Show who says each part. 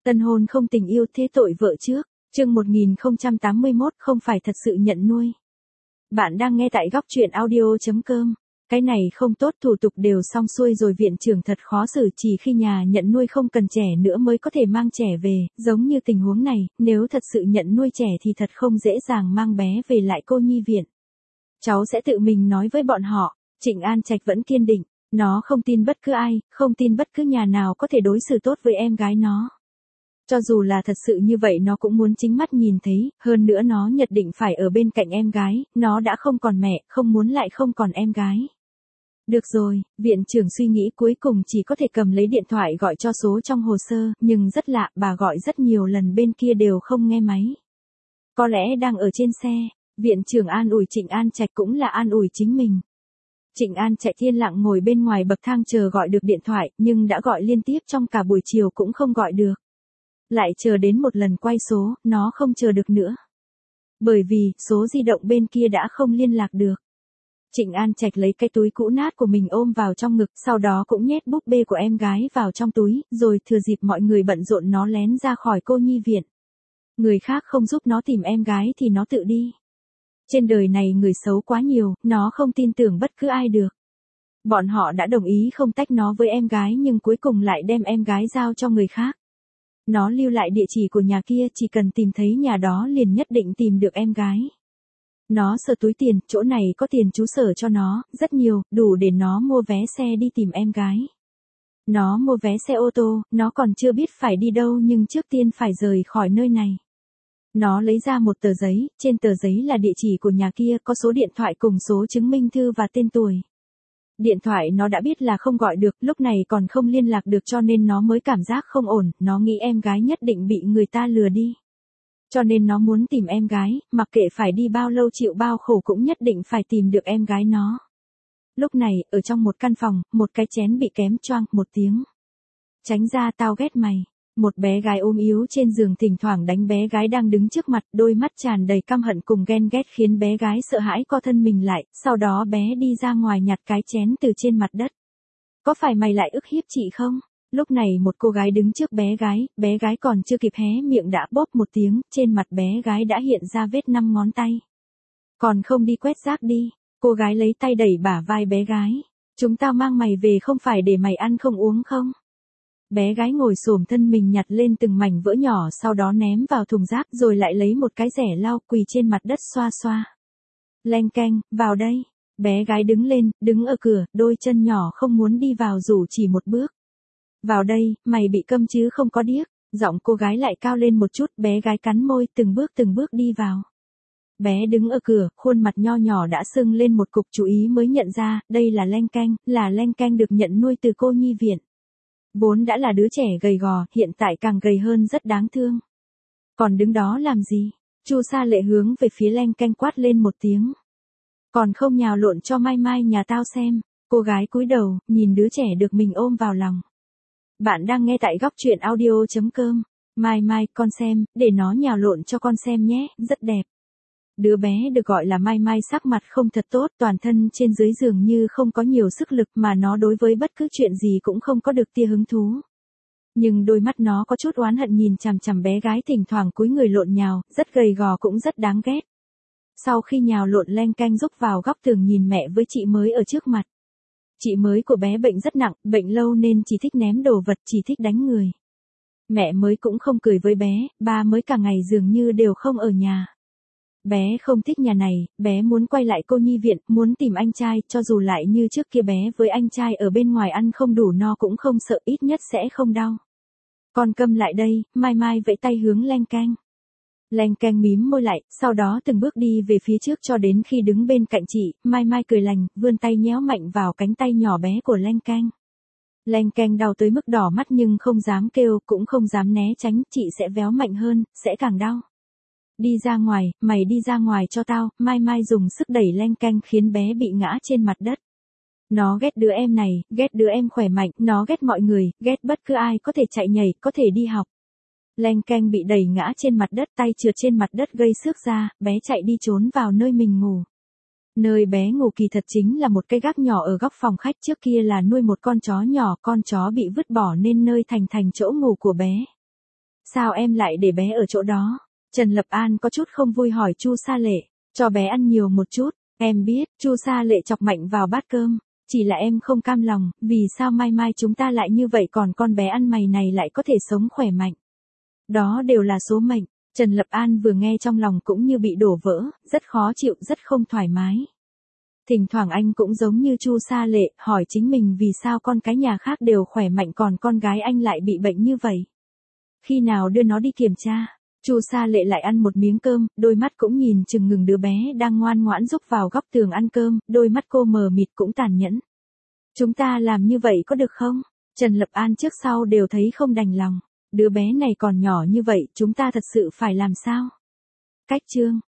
Speaker 1: Tân hôn không tình yêu thế tội vợ trước. Chương 1081 không phải thật sự nhận nuôi. Bạn đang nghe tại góc truyện audio.com. Cái này không tốt, thủ tục đều xong xuôi rồi, viện trưởng thật khó xử, chỉ khi nhà nhận nuôi không cần trẻ nữa mới có thể mang trẻ về, giống như tình huống này, nếu thật sự nhận nuôi trẻ thì thật không dễ dàng mang bé về lại cô nhi viện. Cháu sẽ tự mình nói với bọn họ. Trịnh An Trạch vẫn kiên định, nó không tin bất cứ ai, không tin bất cứ nhà nào có thể đối xử tốt với em gái nó. Cho dù là thật sự như vậy nó cũng muốn chính mắt nhìn thấy, hơn nữa nó nhất định phải ở bên cạnh em gái, nó đã không còn mẹ, không muốn lại không còn em gái. Được rồi, viện trưởng suy nghĩ cuối cùng chỉ có thể cầm lấy điện thoại gọi cho số trong hồ sơ, nhưng rất lạ, bà gọi rất nhiều lần bên kia đều không nghe máy. Có lẽ đang ở trên xe, viện trưởng an ủi Trịnh An Trạch cũng là an ủi chính mình. Trịnh An Trạch yên lặng ngồi bên ngoài bậc thang chờ gọi được điện thoại, nhưng đã gọi liên tiếp trong cả buổi chiều cũng không gọi được. Lại chờ đến một lần quay số, nó không chờ được nữa. Bởi vì, số di động bên kia đã không liên lạc được. Trịnh An Trạch lấy cái túi cũ nát của mình ôm vào trong ngực, sau đó cũng nhét búp bê của em gái vào trong túi, rồi thừa dịp mọi người bận rộn nó lén ra khỏi cô nhi viện. Người khác không giúp nó tìm em gái thì nó tự đi. Trên đời này người xấu quá nhiều, nó không tin tưởng bất cứ ai được. Bọn họ đã đồng ý không tách nó với em gái nhưng cuối cùng lại đem em gái giao cho người khác. Nó lưu lại địa chỉ của nhà kia, chỉ cần tìm thấy nhà đó liền nhất định tìm được em gái. Nó sờ túi tiền, chỗ này có tiền chú sở cho nó, rất nhiều, đủ để nó mua vé xe đi tìm em gái. Nó mua vé xe ô tô, nó còn chưa biết phải đi đâu nhưng trước tiên phải rời khỏi nơi này. Nó lấy ra một tờ giấy, trên tờ giấy là địa chỉ của nhà kia, có số điện thoại cùng số chứng minh thư và tên tuổi. Điện thoại nó đã biết là không gọi được, lúc này còn không liên lạc được cho nên nó mới cảm giác không ổn, nó nghĩ em gái nhất định bị người ta lừa đi. Cho nên nó muốn tìm em gái, mặc kệ phải đi bao lâu chịu bao khổ cũng nhất định phải tìm được em gái nó. Lúc này, ở trong một căn phòng, một cái chén bị kém choang, một tiếng. Tránh ra, tao ghét mày. Một bé gái ốm yếu trên giường thỉnh thoảng đánh bé gái đang đứng trước mặt, đôi mắt tràn đầy căm hận cùng ghen ghét khiến bé gái sợ hãi co thân mình lại, sau đó bé đi ra ngoài nhặt cái chén từ trên mặt đất. Có phải mày lại ức hiếp chị không? Lúc này một cô gái đứng trước bé gái còn chưa kịp hé miệng đã bóp một tiếng, trên mặt bé gái đã hiện ra vết 5 ngón tay. Còn không đi quét rác đi, cô gái lấy tay đẩy bả vai bé gái. Chúng tao mang mày về không phải để mày ăn không uống không? Bé gái ngồi xổm thân mình nhặt lên từng mảnh vỡ nhỏ sau đó ném vào thùng rác rồi lại lấy một cái rẻ lau quỳ trên mặt đất xoa xoa. Leng keng, vào đây. Bé gái đứng lên, đứng ở cửa, đôi chân nhỏ không muốn đi vào dù chỉ một bước. Vào đây, mày bị câm chứ không có điếc. Giọng cô gái lại cao lên một chút, bé gái cắn môi từng bước đi vào. Bé đứng ở cửa, khuôn mặt nho nhỏ đã sưng lên một cục, chú ý mới nhận ra, đây là Leng Keng được nhận nuôi từ cô nhi viện. Vốn đã là đứa trẻ gầy gò, hiện tại càng gầy hơn rất đáng thương. Còn đứng đó làm gì? Chu Sa Lệ hướng về phía Leng Keng quát lên một tiếng. Còn không nhào lộn cho Mai Mai nhà tao xem. Cô gái cúi đầu, nhìn đứa trẻ được mình ôm vào lòng. Bạn đang nghe tại góc truyện audio.com. Mai Mai, con xem, để nó nhào lộn cho con xem nhé, rất đẹp. Đứa bé được gọi là Mai Mai sắc mặt không thật tốt, toàn thân trên dưới dường như không có nhiều sức lực mà nó đối với bất cứ chuyện gì cũng không có được tia hứng thú. Nhưng đôi mắt nó có chút oán hận nhìn chằm chằm bé gái thỉnh thoảng cúi người lộn nhào, rất gầy gò cũng rất đáng ghét. Sau khi nhào lộn Leng Keng rúc vào góc tường nhìn mẹ với chị mới ở trước mặt. Chị mới của bé bệnh rất nặng, bệnh lâu nên chỉ thích ném đồ vật, chỉ thích đánh người. Mẹ mới cũng không cười với bé, ba mới cả ngày dường như đều không ở nhà. Bé không thích nhà này, bé muốn quay lại cô nhi viện, muốn tìm anh trai, cho dù lại như trước kia bé với anh trai ở bên ngoài ăn không đủ no cũng không sợ, ít nhất sẽ không đau. Con câm lại đây, Mai Mai vẫy tay hướng Leng Keng. Leng Keng mím môi lại, sau đó từng bước đi về phía trước cho đến khi đứng bên cạnh chị, Mai Mai cười lành, vươn tay nhéo mạnh vào cánh tay nhỏ bé của Leng Keng. Leng Keng đau tới mức đỏ mắt nhưng không dám kêu, cũng không dám né tránh, chị sẽ véo mạnh hơn, sẽ càng đau. Đi ra ngoài, mày đi ra ngoài cho tao, Mai Mai dùng sức đẩy Leng Keng khiến bé bị ngã trên mặt đất. Nó ghét đứa em này, ghét đứa em khỏe mạnh, nó ghét mọi người, ghét bất cứ ai có thể chạy nhảy, có thể đi học. Leng Keng bị đẩy ngã trên mặt đất, tay trượt trên mặt đất gây xước ra, bé chạy đi trốn vào nơi mình ngủ. Nơi bé ngủ kỳ thật chính là một cái gác nhỏ ở góc phòng khách, trước kia là nuôi một con chó nhỏ, con chó bị vứt bỏ nên nơi thành chỗ ngủ của bé. Sao em lại để bé ở chỗ đó? Trần Lập An có chút không vui hỏi Chu Sa Lệ, cho bé ăn nhiều một chút, em biết, Chu Sa Lệ chọc mạnh vào bát cơm, chỉ là em không cam lòng, vì sao mai mai chúng ta lại như vậy còn con bé ăn mày này lại có thể sống khỏe mạnh. Đó đều là số mệnh, Trần Lập An vừa nghe trong lòng cũng như bị đổ vỡ, rất khó chịu, rất không thoải mái. Thỉnh thoảng anh cũng giống như Chu Sa Lệ, hỏi chính mình vì sao con cái nhà khác đều khỏe mạnh còn con gái anh lại bị bệnh như vậy. Khi nào đưa nó đi kiểm tra? Chu Sa Lệ lại ăn một miếng cơm, đôi mắt cũng nhìn chừng ngừng đứa bé đang ngoan ngoãn rúc vào góc tường ăn cơm, đôi mắt cô mờ mịt cũng tàn nhẫn. Chúng ta làm như vậy có được không? Trần Lập An trước sau đều thấy không đành lòng. Đứa bé này còn nhỏ như vậy, chúng ta thật sự phải làm sao? Cách chương